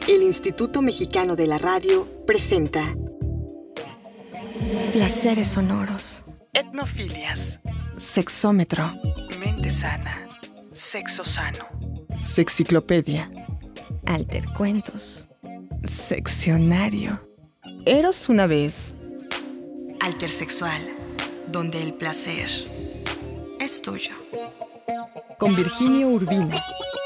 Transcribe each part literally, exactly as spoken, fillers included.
El Instituto Mexicano de la Radio presenta Placeres sonoros, etnofilias, sexómetro, mente sana, sexo sano, sexiclopedia, altercuentos, seccionario, eros una vez, Altersexual, donde el placer es tuyo. con Virginio Urbina.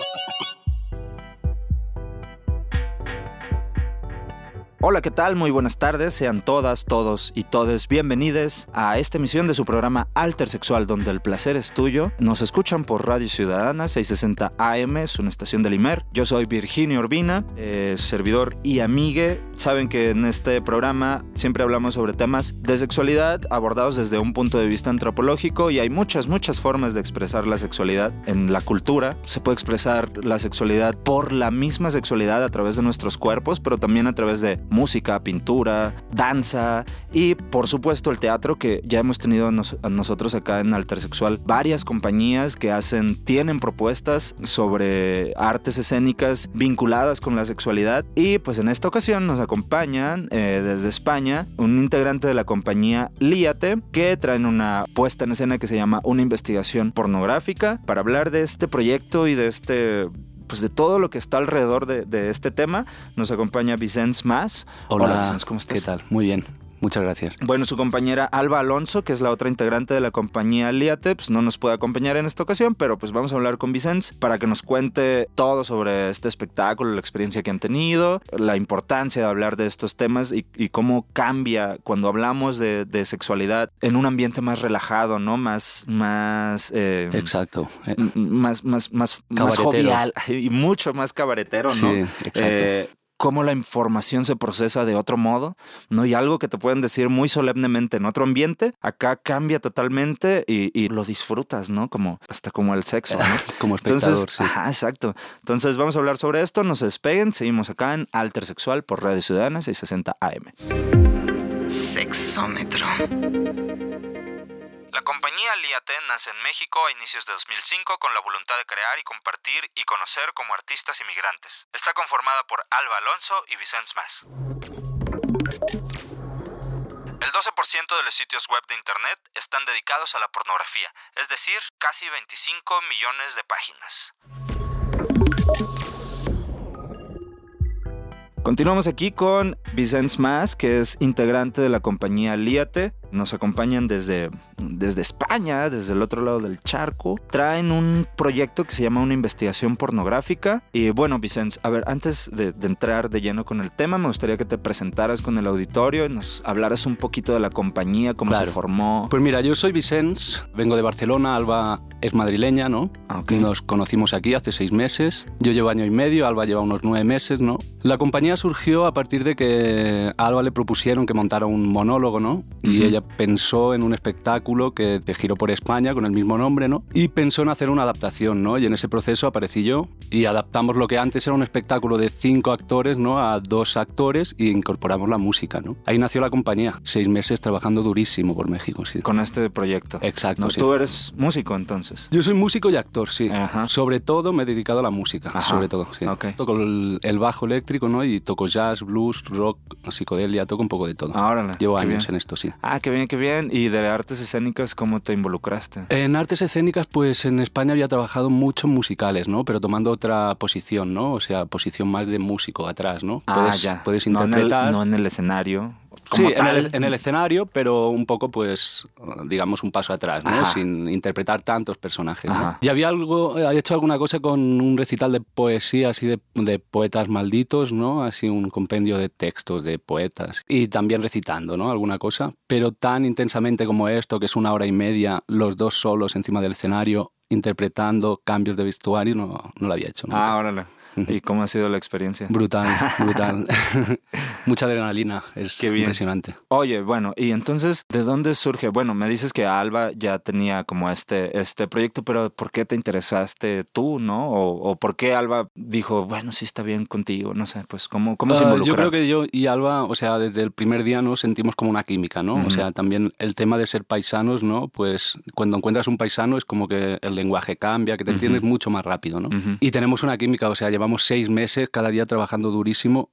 Hola, ¿qué tal? Muy buenas tardes. Sean todas, todos y todes bienvenidos a esta emisión de su programa Altersexual, donde el placer es tuyo. Nos escuchan por Radio Ciudadana seiscientos sesenta A M, es una estación del I M E R. Yo soy Virginio Urbina, eh, servidor y amigue. Saben que en este programa siempre hablamos sobre temas de sexualidad abordados desde un punto de vista antropológico, y hay muchas, muchas formas de expresar la sexualidad en la cultura. Se puede expresar la sexualidad por la misma sexualidad a través de nuestros cuerpos, pero también a través de música, pintura, danza y por supuesto el teatro, que ya hemos tenido nos- a nosotros acá en Altersexual varias compañías que hacen, tienen propuestas sobre artes escénicas vinculadas con la sexualidad. Y pues en esta ocasión nos acompañan eh, desde España un integrante de la compañía Líate, que traen una puesta en escena que se llama Una investigación pornográfica. Para hablar de este proyecto y de este... pues de todo lo que está alrededor de, de este tema, nos acompaña Vicens Mas. Hola, Hola Vicens, ¿cómo estás? ¿Qué tal? Muy bien, muchas gracias. Bueno, su compañera Alba Alonso, que es la otra integrante de la compañía Líate, pues no nos puede acompañar en esta ocasión, pero pues vamos a hablar con Vicens para que nos cuente todo sobre este espectáculo, la experiencia que han tenido, la importancia de hablar de estos temas y, y cómo cambia cuando hablamos de, de sexualidad en un ambiente más relajado, ¿no? Más, más... Eh, Exacto. Eh, m- más, más, más, más Cabaretero. jovial y mucho más cabaretero, ¿no? Sí, exacto. Eh, cómo la información se procesa de otro modo, ¿no? Y algo que te pueden decir muy solemnemente en otro ambiente, acá cambia totalmente y, y lo disfrutas, ¿no? Como, hasta como el sexo, ¿no? Como espectador, Entonces, sí. ajá, exacto. Entonces vamos a hablar sobre esto, no se despeguen, seguimos acá en Altersexual por Radio Ciudadana seiscientos sesenta A M. Sexómetro. La compañía Líate nace en México a inicios de dos mil cinco con la voluntad de crear y compartir y conocer como artistas inmigrantes. Está conformada por Alba Alonso y Vicens Mas. El doce por ciento de los sitios web de internet están dedicados a la pornografía, es decir, casi veinticinco millones de páginas. Continuamos aquí con Vicens Mas, que es integrante de la compañía Líate. Nos acompañan desde, desde España, desde el otro lado del charco. Traen un proyecto que se llama Una investigación pornográfica. Y bueno, Vicens, a ver, antes de, de entrar de lleno con el tema, me gustaría que te presentaras con el auditorio y nos hablaras un poquito de la compañía, cómo Claro. se formó. Pues mira, yo soy Vicens, vengo de Barcelona, Alba es madrileña, ¿no? Ah, ok. Nos conocimos aquí hace seis meses, yo llevo año y medio, Alba lleva unos nueve meses, ¿no? La compañía surgió a partir de que a Alba le propusieron que montara un monólogo, ¿no? Y Ujú. ella pensó en un espectáculo que te giró por España con el mismo nombre, ¿no? Y pensó en hacer una adaptación, ¿no? Y en ese proceso aparecí yo y adaptamos lo que antes era un espectáculo de cinco actores, ¿no? A dos actores y incorporamos la música, ¿no? Ahí nació la compañía, seis meses trabajando durísimo por México, sí. Con este proyecto. Exacto, ¿No? sí. Tú eres músico, entonces. Yo soy músico y actor, sí. Ajá. Sobre todo me he dedicado a la música, Ajá. sobre todo, sí. Ok. Toco el, el bajo eléctrico, ¿no? Y toco jazz, blues, rock, psicodelia, toco un poco de todo. Ah, órale, Llevo qué años bien. en esto, sí. Ah, qué bien, qué bien. ¿Y de artes escénicas cómo te involucraste? En artes escénicas, pues en España había trabajado mucho en musicales, ¿no? Pero tomando otra posición, ¿no? O sea, posición más de músico atrás, ¿no? Ah, Puedes, ya. puedes No en el- interpretar. No en el, escenario. Sí, como en tal. el, en el escenario, pero un poco, pues, digamos, un paso atrás, ¿no? Ajá. Sin interpretar tantos personajes, ¿no? Ajá. Y había algo, había hecho alguna cosa con un recital de poesía, así de, de poetas malditos, ¿no? Así un compendio de textos de poetas. Y también recitando, ¿no? Alguna cosa. Pero tan intensamente como esto, que es una hora y media, los dos solos encima del escenario, interpretando cambios de vestuario, no, no lo había hecho nunca. Ah, órale. ¿Y cómo ha sido la experiencia? Brutal, brutal. Mucha adrenalina, es Qué bien. impresionante. Oye, bueno, y entonces, ¿de dónde surge? Bueno, me dices que Alba ya tenía como este, este proyecto, pero ¿por qué te interesaste tú, no? O, o ¿por qué Alba dijo, bueno, sí está bien contigo? No sé, pues, ¿cómo, cómo se Uh, involucraron? yo creo que yo y Alba, o sea, desde el primer día nos sentimos como una química, ¿no? Uh-huh. O sea, también el tema de ser paisanos, ¿no? Pues cuando encuentras un paisano es como que el lenguaje cambia, que te uh-huh. entiendes mucho más rápido, ¿no? Uh-huh. Y tenemos una química, o sea, llevamos seis meses cada día trabajando durísimo.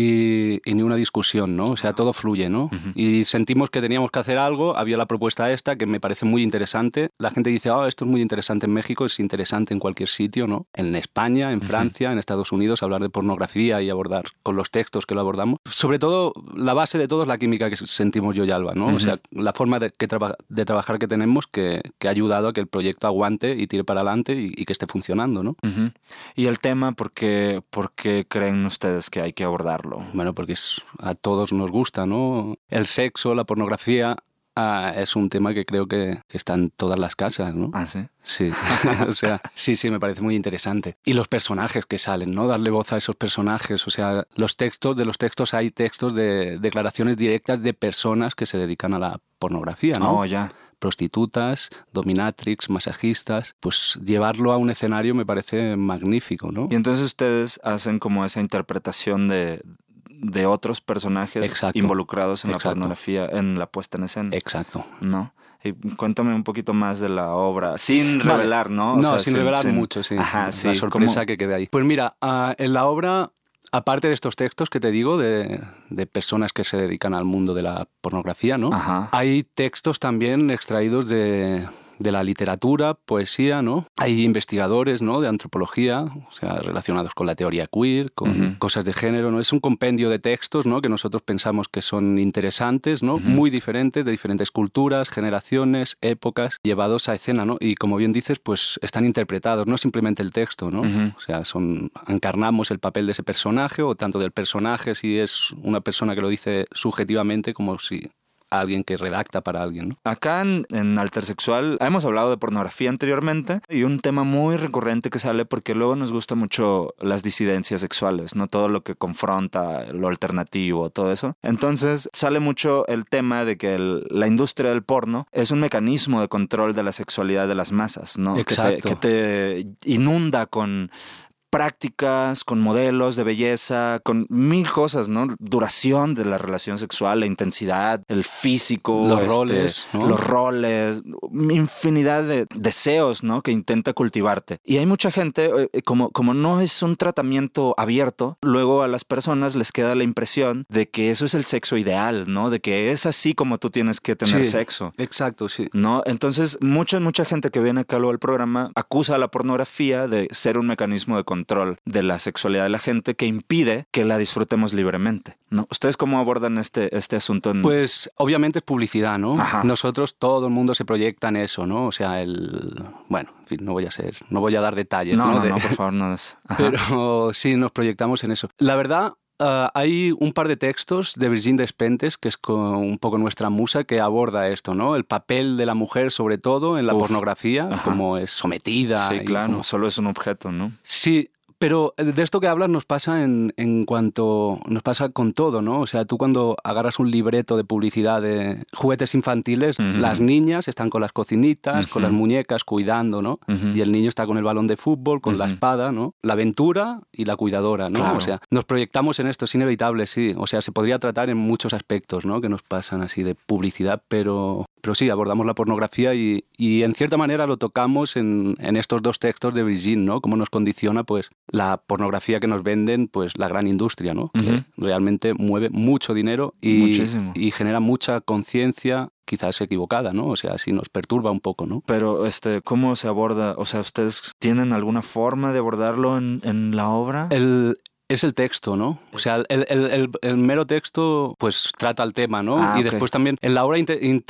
Y, y ni una discusión, ¿no? O sea, todo fluye, ¿no? Uh-huh. Y sentimos que teníamos que hacer algo, había la propuesta esta que me parece muy interesante. La gente dice, oh, esto es muy interesante en México, es interesante en cualquier sitio, ¿no? En España, en Francia, uh-huh. en Estados Unidos, hablar de pornografía y abordar con los textos que lo abordamos. Sobre todo, la base de todo es la química que sentimos yo y Alba, ¿no? Uh-huh. O sea, la forma de, que traba, de trabajar que tenemos que, que ha ayudado a que el proyecto aguante y tire para adelante y, y que esté funcionando, ¿no? Uh-huh. Y el tema, ¿por qué, por qué creen ustedes que hay que abordar? Bueno, porque es, a todos nos gusta, ¿no? El sexo, la pornografía, ah, es un tema que creo que, que está en todas las casas, ¿no? Ah, ¿sí? Sí, o sea, sí, sí, me parece muy interesante. Y los personajes que salen, ¿no? Darle voz a esos personajes, o sea, los textos, de los textos hay textos de declaraciones directas de personas que se dedican a la pornografía, ¿no? Oh, ya. Prostitutas, dominatrix, masajistas, pues llevarlo a un escenario me parece magnífico, ¿no? Y entonces ustedes hacen como esa interpretación de, de otros personajes Exacto. involucrados en Exacto. la pornografía, en la puesta en escena. Exacto. ¿No? Y cuéntame un poquito más de la obra, sin vale. revelar, ¿no? O no, sea, sin, sin revelar sin... mucho, sí. Ajá, sí. La sorpresa ¿Cómo? que quede ahí. Pues mira, uh, en la obra... Aparte de estos textos que te digo, de, de personas que se dedican al mundo de la pornografía, ¿no? Ajá. Hay textos también extraídos de, de la literatura, poesía, ¿no? Hay investigadores, ¿no? De antropología, o sea, relacionados con la teoría queer, con uh-huh. cosas de género, ¿no? Es un compendio de textos, ¿no? Que nosotros pensamos que son interesantes, ¿no? Uh-huh. Muy diferentes, de diferentes culturas, generaciones, épocas, llevados a escena, ¿no? Y como bien dices, pues están interpretados, no simplemente el texto, ¿no? Uh-huh. O sea, son, encarnamos el papel de ese personaje, o tanto del personaje si es una persona que lo dice subjetivamente, como si... alguien que redacta para alguien, ¿no? Acá en, en Altersexual hemos hablado de pornografía anteriormente y un tema muy recurrente que sale porque luego nos gusta mucho las disidencias sexuales, ¿no? Todo lo que confronta lo alternativo, todo eso. Entonces sale mucho el tema de que el, la industria del porno es un mecanismo de control de la sexualidad de las masas, ¿no? Exacto. Que te, que te inunda con... prácticas, con modelos de belleza, con mil cosas, ¿no? Duración de la relación sexual, la intensidad, el físico, los este, roles, ¿no? Los roles, infinidad de deseos, ¿no? Que intenta cultivarte. Y hay mucha gente, eh, como, como no es un tratamiento abierto, luego a las personas les queda la impresión de que eso es el sexo ideal, ¿no? De que es así como tú tienes que tener sí, sexo. Exacto, sí. ¿No? Entonces, mucha, mucha gente que viene acá luego al programa acusa a la pornografía de ser un mecanismo de control control de la sexualidad de la gente que impide que la disfrutemos libremente, ¿no? ¿Ustedes cómo abordan este, este asunto? En... Pues obviamente es publicidad, ¿no? Ajá. Nosotros, todo el mundo se proyecta en eso, ¿no? O sea, el... Bueno, en fin, no voy a ser, no voy a dar detalles, no, ¿no? No, de... no, por favor, no es... Pero sí, nos proyectamos en eso. La verdad... Uh, hay un par de textos de Virginie Despentes, que es con un poco nuestra musa, que aborda esto, ¿no? El papel de la mujer, sobre todo, en la Uf, pornografía, ajá. como es sometida. Sí, claro, como... solo es un objeto, ¿no? Sí, pero de esto que hablas nos pasa en, en cuanto... Nos pasa con todo, ¿no? O sea, tú cuando agarras un libreto de publicidad de juguetes infantiles, uh-huh. las niñas están con las cocinitas, uh-huh. con las muñecas, cuidando, ¿no? Uh-huh. Y el niño está con el balón de fútbol, con uh-huh. la espada, ¿no? La aventura y la cuidadora, ¿no? Claro. O sea, nos proyectamos en esto, es inevitable, sí. O sea, se podría tratar en muchos aspectos, ¿no? Que nos pasan así de publicidad, pero... Pero sí, abordamos la pornografía y, y en cierta manera lo tocamos en, en estos dos textos de Virginie, ¿no? Cómo nos condiciona, pues, la pornografía que nos venden, pues, la gran industria, ¿no? Uh-huh. Que realmente mueve mucho dinero y, y genera mucha conciencia, quizás equivocada, ¿no? O sea, sí nos perturba un poco, ¿no? Pero, este, ¿cómo se aborda? O sea, ¿ustedes tienen alguna forma de abordarlo en, en la obra? El... Es el texto, ¿no? O sea, el, el, el, el mero texto, pues, trata el tema, ¿no? Ah, y okay. después también, en la obra inter- interac-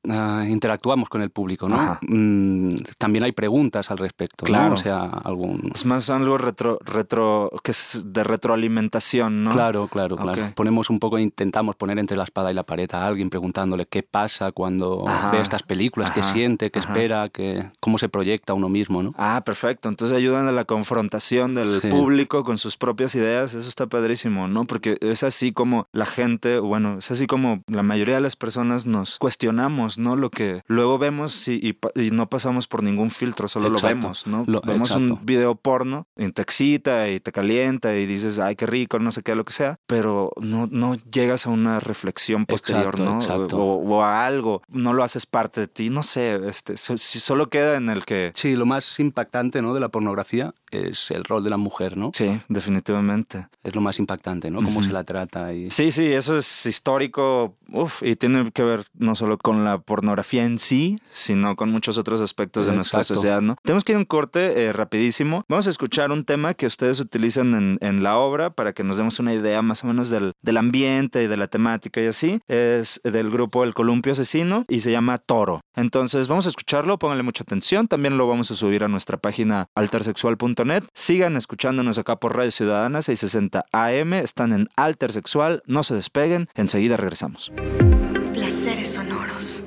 uh, interactuamos con el público, ¿no? Mm, también hay preguntas al respecto, claro. ¿no? O sea, algún... Es más algo retro, retro, que es de retroalimentación, ¿no? Claro, claro, claro. Okay. Ponemos un poco, intentamos poner entre la espada y la pared a alguien preguntándole qué pasa cuando Ajá. ve estas películas, Ajá. qué siente, qué Ajá. espera, qué, cómo se proyecta uno mismo, ¿no? Ah, perfecto. Entonces ayudan a la confrontación del Sí. público con sus propias ideas. Eso está padrísimo, ¿no? Porque es así como la gente, bueno, es así como la mayoría de las personas nos cuestionamos, ¿no? Lo que luego vemos y, y, y no pasamos por ningún filtro, solo Exacto. lo vemos, ¿no? Lo, vemos exacto. un video porno y te excita y te calienta y dices, ay, qué rico, no sé qué, lo que sea, pero no, no llegas a una reflexión posterior, Exacto, ¿no? exacto. O, o a algo, no lo haces parte de ti, no sé, este, so, si solo queda en el que... Sí, lo más impactante, ¿no?, de la pornografía es el rol de la mujer, ¿no? Sí, definitivamente. Es lo más impactante, ¿no? Cómo Uh-huh. se la trata y... Sí, sí, eso es histórico, uf, y tiene que ver no solo con la pornografía en sí, sino con muchos otros aspectos de nuestra Exacto. sociedad, ¿no? Tenemos que ir a un corte eh, rapidísimo. Vamos a escuchar un tema que ustedes utilizan en, en la obra para que nos demos una idea más o menos del, del ambiente y de la temática y así. Es del grupo El Columpio Asesino y se llama Toro. Entonces vamos a escucharlo, pónganle mucha atención. También lo vamos a subir a nuestra página altersexual punto net. Sigan escuchándonos acá por Radio Ciudadana seiscientos sesenta A M. Están en Altersexual. No se despeguen. Enseguida regresamos. Placeres sonoros.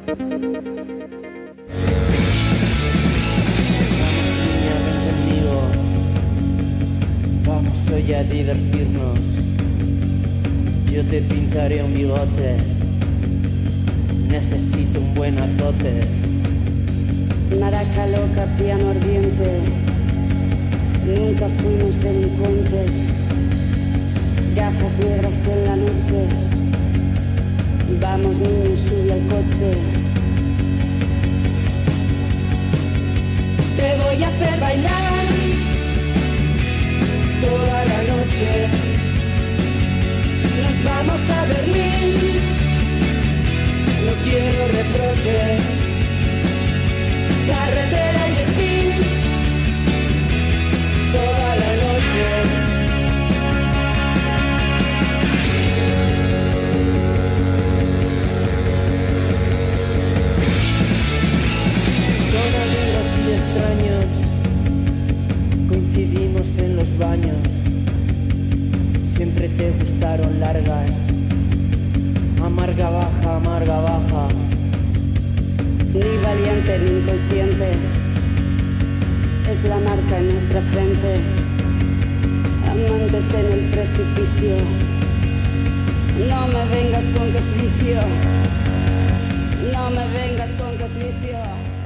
Vamos hoy a divertirnos. Yo te pintaré un bigote. Necesito un buen azote. Maraca loca, piano ardiente. Nunca fuimos delincuentes. Gafas negras en la noche. Vamos niños, sube al coche. Te voy a hacer bailar toda la noche. Nos vamos a Berlín. No quiero reproches. Carretera y speed toda la noche. Con amigos y extraños coincidimos en los baños. Siempre te gustaron largas. Amarga baja, amarga baja. Ni valiente ni inconsciente. Es la marca en nuestra frente. Amantes en el precipicio. No me vengas con que es vicio. No me vengas con que es vicio.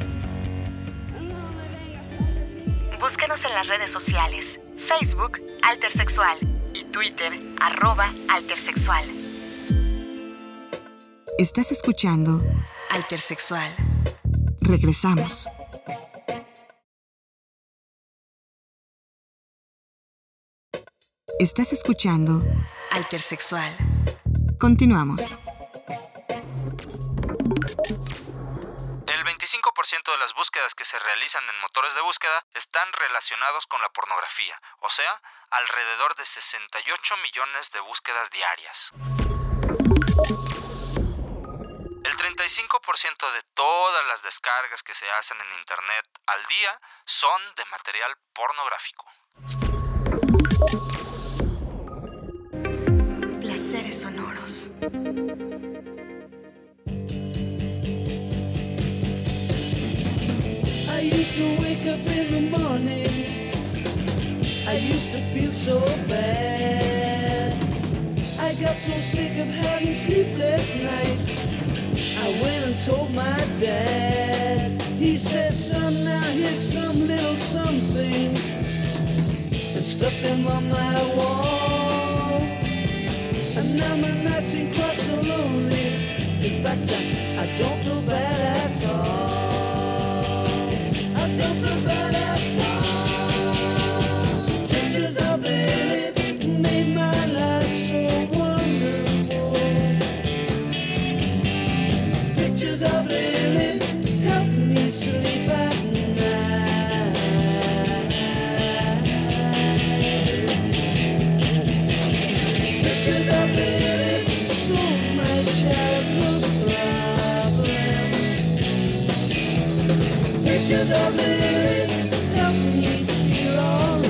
No me vengas con que es vicio. Búscanos en las redes sociales. Facebook, Altersexual. Y Twitter, arroba Altersexual. Estás escuchando Altersexual. Regresamos. Estás escuchando Altersexual. Continuamos. El veinticinco por ciento de las búsquedas que se realizan en motores de búsqueda están relacionados con la pornografía, o sea, alrededor de sesenta y ocho millones de búsquedas diarias. El treinta y cinco por ciento de todas las descargas que se hacen en Internet al día son de material pornográfico. Placeres sonoros. I used to wake up in the morning. I used to feel so bad. I got so sick of having sleepless nights. I went and told my dad. He said, son, now here's some little something, and stuck them on my wall. And now my nights ain't quite so lonely. In fact, I, I don't feel bad at all. I don't feel bad at all. Pictures of it made my life so wonderful. Pictures of Lily help me sleep at night. Pictures of Lily solve my childhood problems. Pictures of Lily help me feel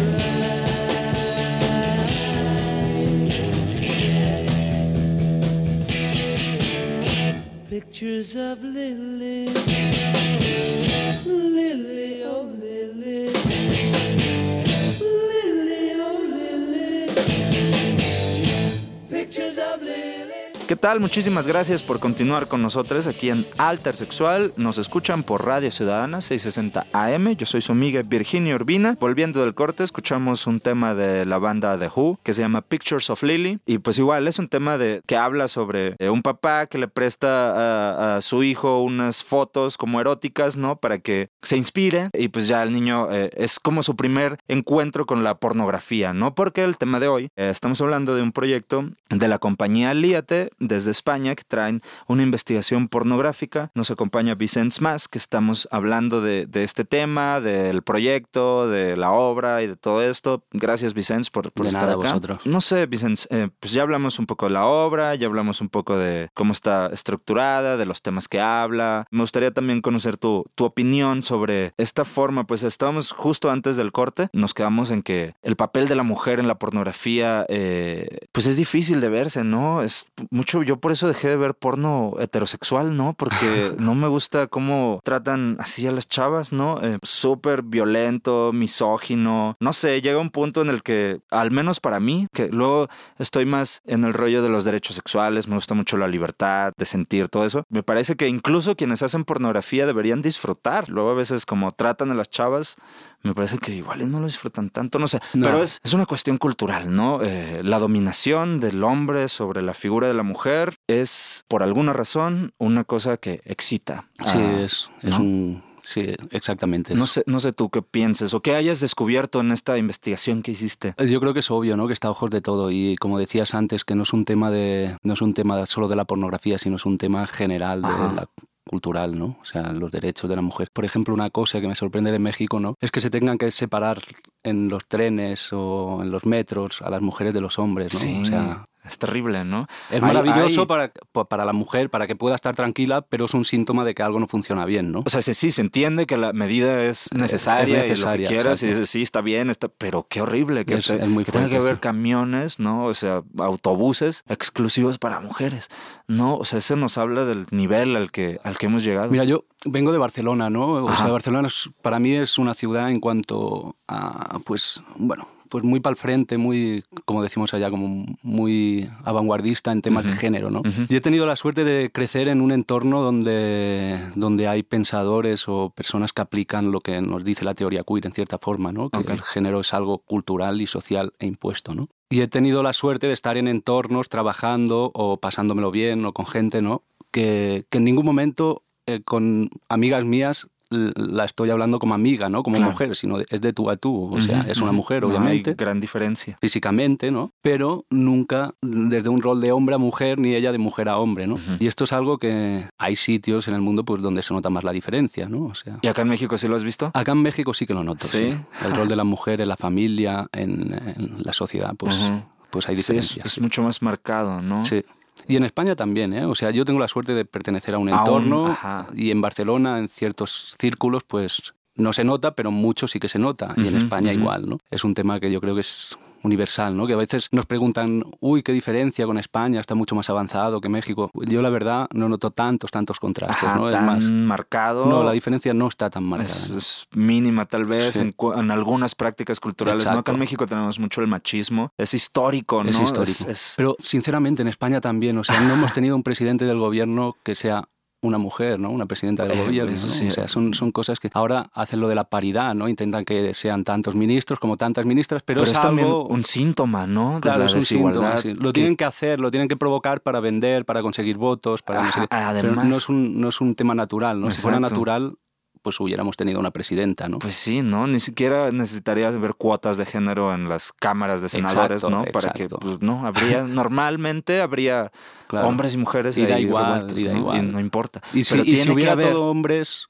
alright. Pictures of Lily, Lily, oh Lily, Lily, oh Lily. Pictures of Lily. ¿Qué tal? Muchísimas gracias por continuar con nosotros aquí en Altersexual. Nos escuchan por Radio Ciudadana seiscientos sesenta A M. Yo soy su amiga Virginia Urbina. Volviendo del corte, escuchamos un tema de la banda The Who que se llama Pictures of Lily. Y pues igual es un tema de que habla sobre eh, un papá que le presta a, a su hijo unas fotos como eróticas, ¿no? Para que se inspire. Y pues ya el niño eh, es como su primer encuentro con la pornografía, ¿no? Porque el tema de hoy, eh, estamos hablando de un proyecto de la compañía Líate desde España, que traen una investigación pornográfica. Nos acompaña Vicens Mas, que estamos hablando de, de este tema, del proyecto, de la obra y de todo esto. Gracias, Vicens, por, por de estar nada, acá. Vosotros. No sé, Vicens, eh, pues ya hablamos un poco de la obra, ya hablamos un poco de cómo está estructurada, de los temas que habla. Me gustaría también conocer tu, tu opinión sobre esta forma. Pues estábamos justo antes del corte, nos quedamos en que el papel de la mujer en la pornografía, eh, pues es difícil de verse, ¿no? Es mucho. Yo por eso dejé de ver porno heterosexual, ¿no? Porque no me gusta cómo tratan así a las chavas, ¿no? Eh, súper violento, misógino. No sé, llega un punto en el que, al menos para mí, que luego estoy más en el rollo de los derechos sexuales, me gusta mucho la libertad de sentir todo eso. Me parece que incluso quienes hacen pornografía deberían disfrutar. Luego a veces como tratan a las chavas, me parece que igual no lo disfrutan tanto, no sé. No. Pero es, es una cuestión cultural, ¿no? Eh, la dominación del hombre sobre la figura de la mujer es, por alguna razón, una cosa que excita. Sí, ah, es, es ¿no? un... Sí, exactamente. No sé, no sé tú qué pienses o qué hayas descubierto en esta investigación que hiciste. Yo creo que es obvio, ¿no? Que está a ojos de todo y como decías antes, que no es un tema de, no es un tema solo de la pornografía, sino es un tema general de Ajá. la cultural, ¿no? O sea, los derechos de la mujer. Por ejemplo, una cosa que me sorprende de México, ¿no? Es que se tengan que separar en los trenes o en los metros a las mujeres de los hombres, ¿no? Sí. O sea, es terrible, ¿no? Es hay, maravilloso hay... Para, para la mujer, para que pueda estar tranquila, pero es un síntoma de que algo no funciona bien, ¿no? O sea, sí, sí se entiende que la medida es necesaria, es necesaria y lo que quieras, exacto. Y dices, sí, está bien, está... pero qué horrible que, es, te, es muy que fuerte, tenga que haber sí. camiones, ¿no? O sea, autobuses exclusivos para mujeres, ¿no? O sea, eso nos habla del nivel al que, al que hemos llegado. Mira, yo vengo de Barcelona, ¿no? O Ajá. sea, Barcelona es, para mí es una ciudad en cuanto a, pues, bueno... pues muy para el frente, muy, como decimos allá, como muy vanguardista en temas uh-huh. de género, ¿no? Uh-huh. Y he tenido la suerte de crecer en un entorno donde, donde hay pensadores o personas que aplican lo que nos dice la teoría queer en cierta forma, ¿no? Que okay. el género es algo cultural y social e impuesto, ¿no? Y he tenido la suerte de estar en entornos trabajando o pasándomelo bien o con gente, ¿no? Que, que en ningún momento eh, con amigas mías la estoy hablando como amiga, ¿no? Como claro. mujer, sino es de tú a tú. O sea, uh-huh, es una mujer, no obviamente. Hay gran diferencia. Físicamente, ¿no? Pero nunca desde un rol de hombre a mujer, ni ella de mujer a hombre, ¿no? Uh-huh. Y esto es algo que hay sitios en el mundo pues donde se nota más la diferencia, ¿no? O sea, ¿y acá en México sí lo has visto? Acá en México sí que lo noto, sí. sí. El rol de la mujer en la familia, en, en la sociedad, pues, uh-huh. pues hay diferencias. Sí, es, es mucho más marcado, ¿no? Sí. Y en España también, ¿eh? O sea, yo tengo la suerte de pertenecer a un entorno a un, y en Barcelona, en ciertos círculos, pues no se nota, pero mucho sí que se nota. Y uh-huh, en España uh-huh. igual, ¿no? Es un tema que yo creo que es universal, ¿no? Que a veces nos preguntan, uy, qué diferencia con España, está mucho más avanzado que México. Yo la verdad no noto tantos, tantos contrastes, Ajá, ¿no? Tan es más marcado. No, la diferencia no está tan marcada. Es, ¿no? es mínima tal vez sí. en, en algunas prácticas culturales. Exacto. ¿No? Acá en México tenemos mucho el machismo. Es histórico, ¿no? Es histórico. Es, es... Pero sinceramente en España también, o sea, no hemos tenido un presidente del gobierno que sea una mujer, ¿no? Una presidenta del gobierno, eso ¿no? sí. O sea, son, son cosas que ahora hacen lo de la paridad, ¿no? Intentan que sean tantos ministros como tantas ministras, pero, pero es, es algo... también un síntoma, ¿no? De claro, la es un desigualdad. síntoma, sí. Lo que... tienen que hacer, lo tienen que provocar para vender, para conseguir votos, para Ajá, no sé qué. Además... Pero no es un, no es un tema natural, ¿no? Exacto. Si fuera natural, pues hubiéramos tenido una presidenta, ¿no? Pues sí, ¿no? Ni siquiera necesitaría ver cuotas de género en las cámaras de senadores, exacto, ¿no? Exacto. Para que, pues, no, habría, normalmente habría claro. hombres y mujeres y da ahí igual, revueltos, y da ¿no? igual. Y no importa. Y si, Pero y tiene si hubiera que haber... todo hombres...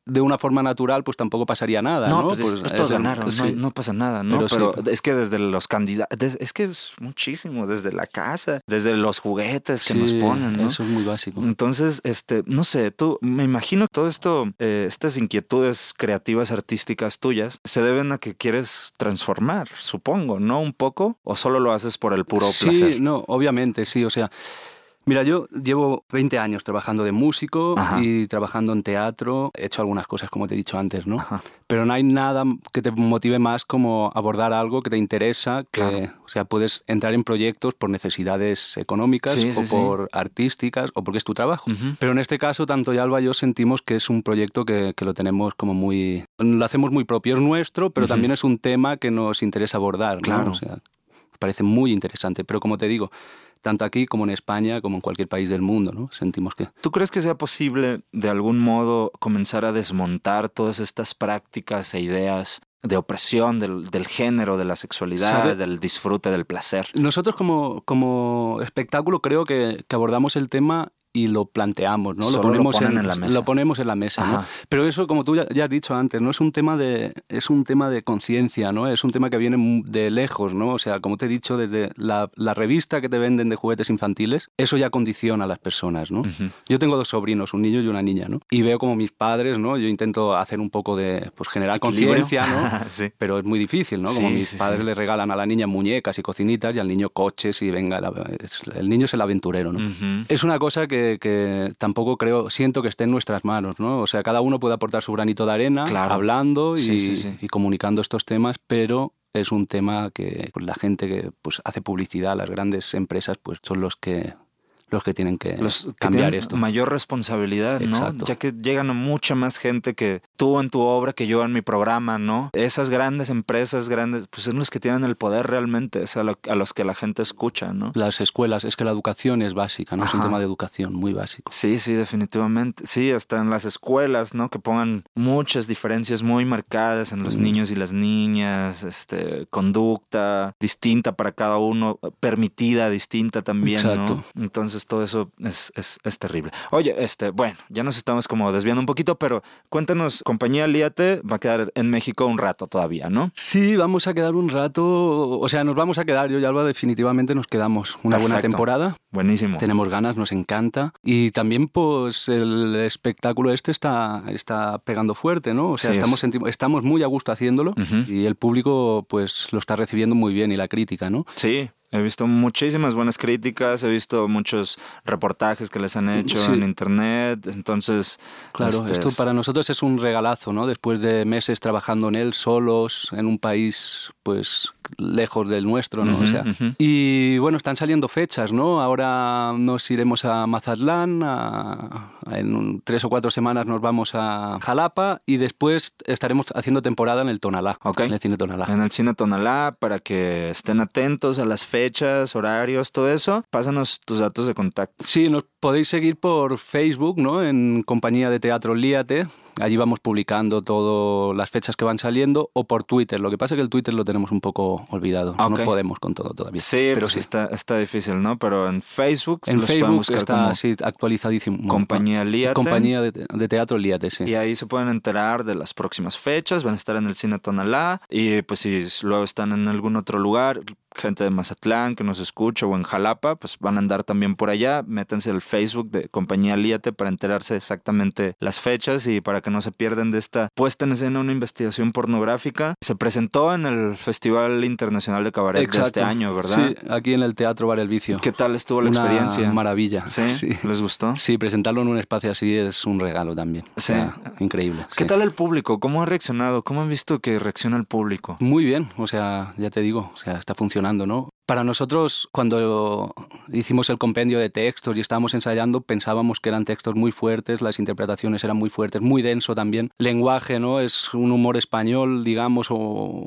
de una forma natural, pues tampoco pasaría nada, ¿no? No, pues, pues, pues todos ganaron, sí. no, no pasa nada, ¿no? Pero, pero sí. es que desde los candidatos, es que es muchísimo, desde la casa, desde los juguetes que sí, nos ponen, ¿no? Eso es muy básico. Entonces, este, no sé, tú, me imagino que todo esto, eh, estas inquietudes creativas, artísticas tuyas, se deben a que quieres transformar, supongo, ¿no? Un poco, o solo lo haces por el puro sí, placer. Sí, no, obviamente, sí, o sea... Mira, yo llevo veinte años trabajando de músico Ajá. y trabajando en teatro. He hecho algunas cosas, como te he dicho antes, ¿no? Ajá. Pero no hay nada que te motive más como abordar algo que te interesa, que, claro. o sea, puedes entrar en proyectos por necesidades económicas sí, sí, o por sí. artísticas o porque es tu trabajo. Uh-huh. Pero en este caso, tanto Yalba y yo sentimos que es un proyecto que, que lo tenemos como muy... Lo hacemos muy propio, es nuestro, pero uh-huh. también es un tema que nos interesa abordar, claro. ¿no? O sea, me parece muy interesante. Pero como te digo... tanto aquí como en España, como en cualquier país del mundo, ¿no? Sentimos que... ¿Tú crees que sea posible, de algún modo, comenzar a desmontar todas estas prácticas e ideas de opresión del, del género, de la sexualidad, ¿sabe? Del disfrute, del placer? Nosotros como, como espectáculo creo que, que abordamos el tema y lo planteamos, ¿no? Solo lo ponemos lo en, en la mesa. Lo ponemos en la mesa, ¿no? Pero eso, como tú ya, ya has dicho antes, no es un tema de es un tema de conciencia, ¿no? Es un tema que viene de lejos, ¿no? O sea, como te he dicho, desde la, la revista que te venden de juguetes infantiles, eso ya condiciona a las personas, ¿no? Uh-huh. Yo tengo dos sobrinos, un niño y una niña, ¿no? Y veo como mis padres, ¿no? Yo intento hacer un poco de, pues, generar conciencia, ¿no? Sí. Pero es muy difícil, ¿no? Como sí, mis sí, padres sí. le regalan a la niña muñecas y cocinitas y al niño coches y venga, la, el niño es el aventurero, ¿no? Uh-huh. Es una cosa que, que tampoco creo, siento que esté en nuestras manos, ¿no? O sea, cada uno puede aportar su granito de arena, claro. hablando y, sí, sí, sí. y comunicando estos temas, pero es un tema que pues, la gente que pues, hace publicidad, las grandes empresas, pues son los que los que tienen que los que cambiar tienen esto. Mayor responsabilidad, Exacto. ¿no? Ya que llegan a mucha más gente que tú en tu obra, que yo en mi programa, ¿no? Esas grandes empresas, grandes, pues son los que tienen el poder realmente, es a, lo, a los que la gente escucha, ¿no? Las escuelas, es que la educación es básica, ¿no? Ajá. Es un tema de educación muy básico. Sí, sí, definitivamente. Sí, hasta en las escuelas, ¿no? Que pongan muchas diferencias muy marcadas en los mm. niños y las niñas, este, conducta distinta para cada uno, permitida, distinta también, Exacto. ¿no? Entonces todo eso es, es, es terrible. Oye, este, bueno, ya nos estamos como desviando un poquito, pero cuéntanos, Compañía Líate va a quedar en México un rato todavía, ¿no? Sí, vamos a quedar un rato, o sea, nos vamos a quedar, yo y Alba definitivamente nos quedamos una Perfecto. buena temporada. Buenísimo. Tenemos ganas, nos encanta. Y también, pues, el espectáculo este está, está pegando fuerte, ¿no? O sea, sí estamos, senti- estamos muy a gusto haciéndolo uh-huh. y el público, pues, lo está recibiendo muy bien y la crítica, ¿no? Sí. He visto muchísimas buenas críticas, he visto muchos reportajes que les han hecho sí. en internet, entonces... Claro, este esto es... para nosotros es un regalazo, ¿no? Después de meses trabajando en él, solos, en un país, pues, lejos del nuestro, ¿no? Uh-huh, o sea, uh-huh. Y, bueno, están saliendo fechas, ¿no? Ahora nos iremos a Mazatlán, a, en un, tres o cuatro semanas nos vamos a Jalapa y después estaremos haciendo temporada en el Tonalá, okay. en el Cine Tonalá. En el Cine Tonalá, para que estén atentos a las fechas. Fechas, horarios, todo eso, pásanos tus datos de contacto. Sí, nos podéis seguir por Facebook, ¿no? En Compañía de Teatro Líate. Allí vamos publicando todas las fechas que van saliendo, o por Twitter. Lo que pasa es que el Twitter lo tenemos un poco olvidado. Okay. No podemos con todo todavía. Sí, pero pues sí está, está difícil, ¿no? Pero en Facebook en los Facebook pueden buscar está como sí, actualizadísimo. Compañía Líate. Compañía de, de Teatro Líate, sí. Y ahí se pueden enterar de las próximas fechas. Van a estar en el Cine Tonalá. Y pues si luego están en algún otro lugar, gente de Mazatlán que nos escucha o en Jalapa, pues van a andar también por allá. Métanse al Facebook de Compañía Líate para enterarse exactamente las fechas y para que no se pierdan de esta puesta en escena, una investigación pornográfica. Se presentó en el Festival Internacional de Cabaret Exacto. de este año, ¿verdad? Sí, aquí en el Teatro Bar El Vicio. ¿Qué tal estuvo la una experiencia? Maravilla. ¿Sí? ¿Sí? ¿Les gustó? Sí, presentarlo en un espacio así es un regalo también. Sí. O sea, increíble. ¿Qué sí. tal el público? ¿Cómo ha reaccionado? ¿Cómo han visto que reacciona el público? Muy bien, o sea, ya te digo, o sea, está funcionando, ¿no? Para nosotros, cuando hicimos el compendio de textos y estábamos ensayando, pensábamos que eran textos muy fuertes, las interpretaciones eran muy fuertes, muy denso también. Lenguaje, ¿no? Es un humor español, digamos, o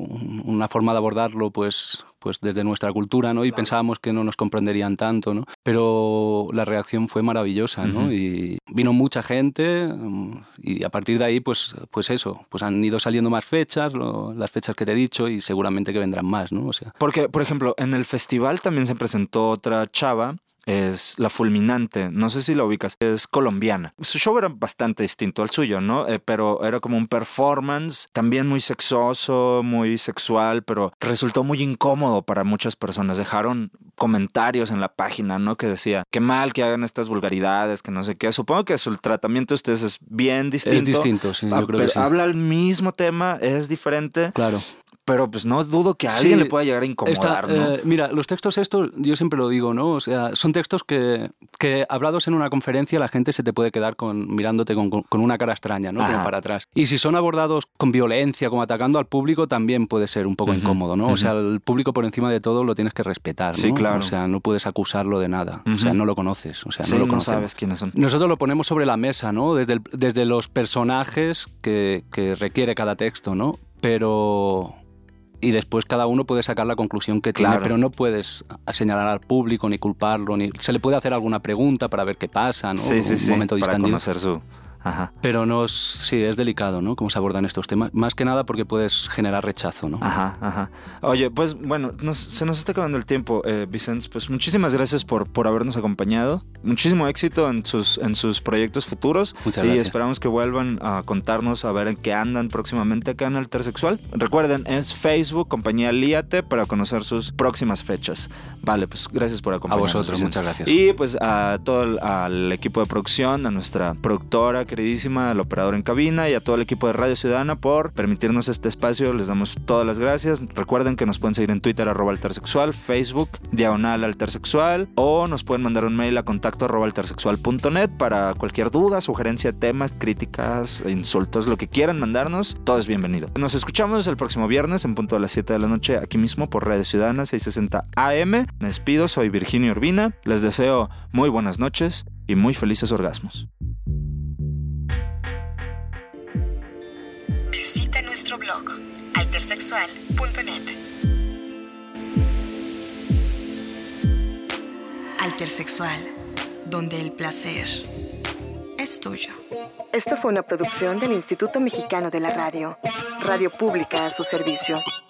una forma de abordarlo, pues... pues desde nuestra cultura, ¿no? Y claro. pensábamos que no nos comprenderían tanto, ¿no? Pero la reacción fue maravillosa, ¿no? Uh-huh. Y vino mucha gente y a partir de ahí, pues, pues eso, pues han ido saliendo más fechas, lo, las fechas que te he dicho y seguramente que vendrán más, ¿no? O sea. Porque, por ejemplo, en el festival también se presentó otra chava, es La Fulminante. No sé si la ubicas. Es colombiana. Su show era bastante distinto al suyo, ¿no? Eh, pero era como un performance también muy sexoso, muy sexual, pero resultó muy incómodo para muchas personas. Dejaron comentarios en la página, ¿no? Que decía, qué mal que hagan estas vulgaridades, que no sé qué. Supongo que el tratamiento de ustedes es bien distinto. Es distinto, sí, yo creo pero que sí. Habla el mismo tema, es diferente. Claro. Pero pues no dudo que a alguien Sí, le pueda llegar a incomodar, está, ¿no? eh, mira, los textos estos, yo siempre lo digo, ¿no? O sea, son textos que, que hablados en una conferencia la gente se te puede quedar con, mirándote con, con una cara extraña, ¿no? Ajá. Como para atrás. Y si son abordados con violencia, como atacando al público, también puede ser un poco Uh-huh, incómodo, ¿no? uh-huh. O sea, el público por encima de todo lo tienes que respetar, ¿no? Sí, claro. O sea, no puedes acusarlo de nada. Uh-huh. O sea, no lo conoces. O sea, Sí, no lo no conocemos. sabes quiénes son. Nosotros lo ponemos sobre la mesa, ¿no? Desde, el- desde los personajes que, que requiere cada texto, ¿no? Pero... Y después cada uno puede sacar la conclusión que tiene, Claro. pero no puedes señalar al público ni culparlo, ni se le puede hacer alguna pregunta para ver qué pasa, ¿no? Sí, sí, Un sí. momento Para distendido. conocer su... Ajá. Pero no es, sí, es delicado, ¿no? Cómo se abordan estos temas. Más que nada porque puedes generar rechazo, ¿no? Ajá, ajá. Oye, pues bueno, nos- se nos está acabando el tiempo, eh, Vicens. Pues muchísimas gracias por, por habernos acompañado. Muchísimo éxito en sus, en sus proyectos futuros. Muchas Y gracias. esperamos que vuelvan a contarnos a ver en qué andan próximamente acá en Altersexual. Recuerden, es Facebook, compañía Líate, para conocer sus próximas fechas. Vale, pues gracias por A acompañarnos. vosotros, Vicens. muchas gracias. Y pues a todo el al equipo de producción, a nuestra productora queridísima, al operador en cabina y a todo el equipo de Radio Ciudadana por permitirnos este espacio. Les damos todas las gracias. Recuerden que nos pueden seguir en Twitter arroba altersexual, Facebook diagonal altersexual, o nos pueden mandar un mail a contacto arroba altersexual punto net para cualquier duda, sugerencia, temas, críticas, insultos, lo que quieran mandarnos. Todo es bienvenido. Nos escuchamos el próximo viernes en punto a las siete de la noche aquí mismo por Radio Ciudadana seiscientos sesenta A M. Me despido, soy Virginio Urbina. Les deseo muy buenas noches y muy felices orgasmos. Visita nuestro blog altersexual punto net. Altersexual, donde el placer es tuyo. Esto fue una producción del Instituto Mexicano de la Radio. Radio pública a su servicio.